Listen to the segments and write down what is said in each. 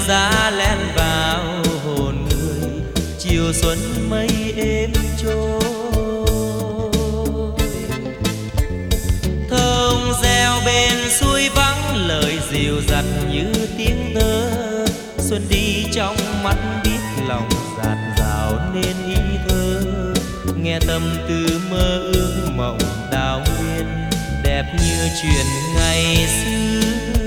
giá len vào hồn người, chiều xuân mây êm trôi. Thông reo bên suối vắng, lời dịu dặt như tiếng tơ. Xuân đi trong mắt biết lòng dạt dào nên ý thơ. Nghe tâm tư mơ ước mộng đào nguyên, đẹp như chuyện ngày xưa.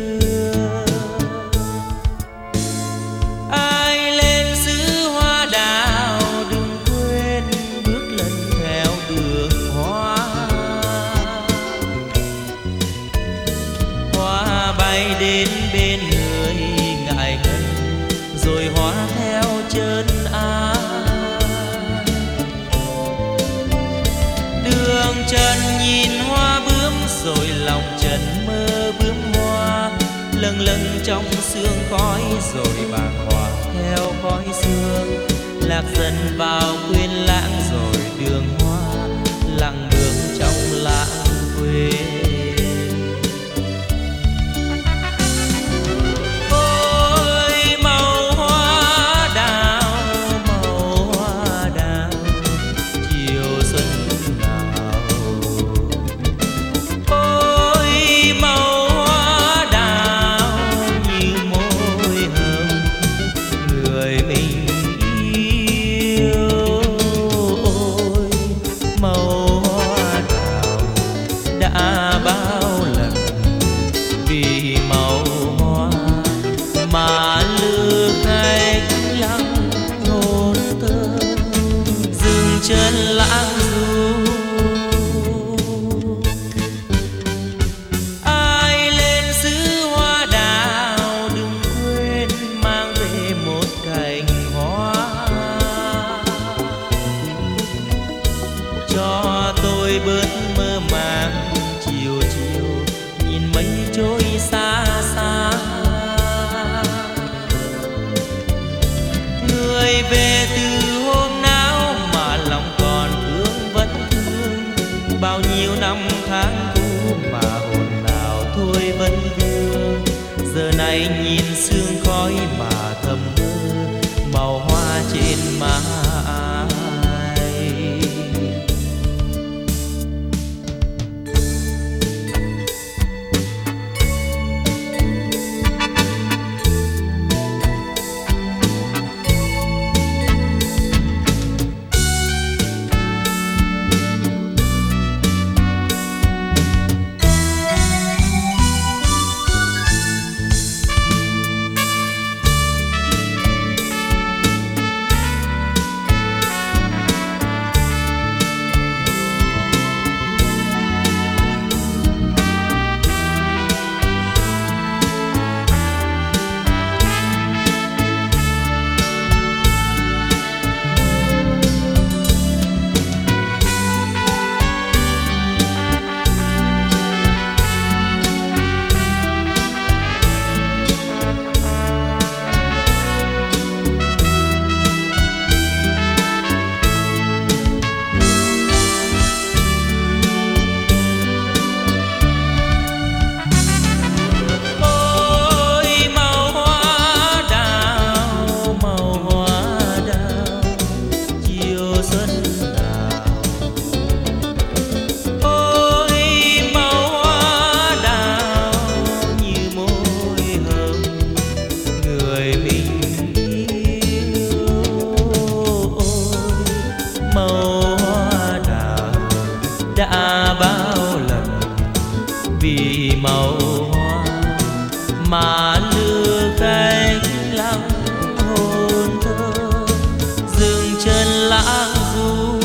Ai lên xứ hoa đào đừng quên bước lần theo đường hoa. Hoa bay đến bên người ngại ngần, rồi hoa theo chân ai. Đường trần nhìn hoa bướm, rồi lòng trần mơ bướm hoa. Lâng lâng trong sương khói, rồi bàng hoàng theo khói sương. Lạc dần vào quên lãng, rồi đường hoa lặng bước trong lãng quên. Nhìn sương khói mà thầm mơ màu hoa trên má ai. Đã bao lần vì màu hoa mà lừa khách lặng hồn thơ, dừng chân lãng du.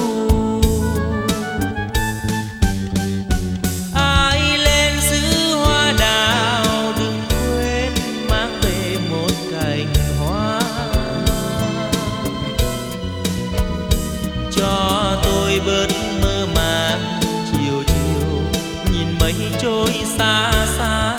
Ai lên xứ hoa đào đừng quên mang về một cành hoa, cho tôi bớt mơ màng trôi xa xa.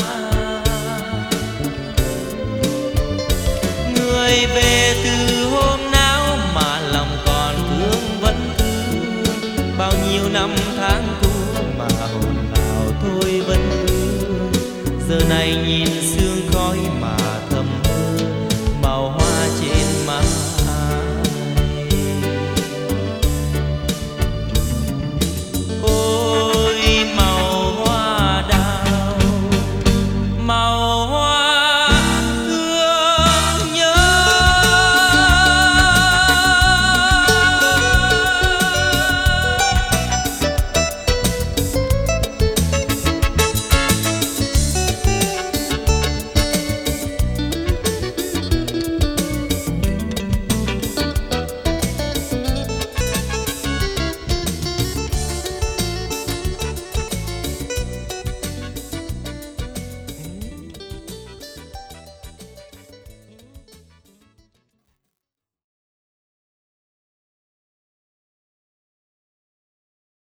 Người về từ hôm nào mà lòng còn thương vẫn thương, bao nhiêu năm tháng cũ mà hồn nào thôi vẫn thương. Giờ này nhìn sương khói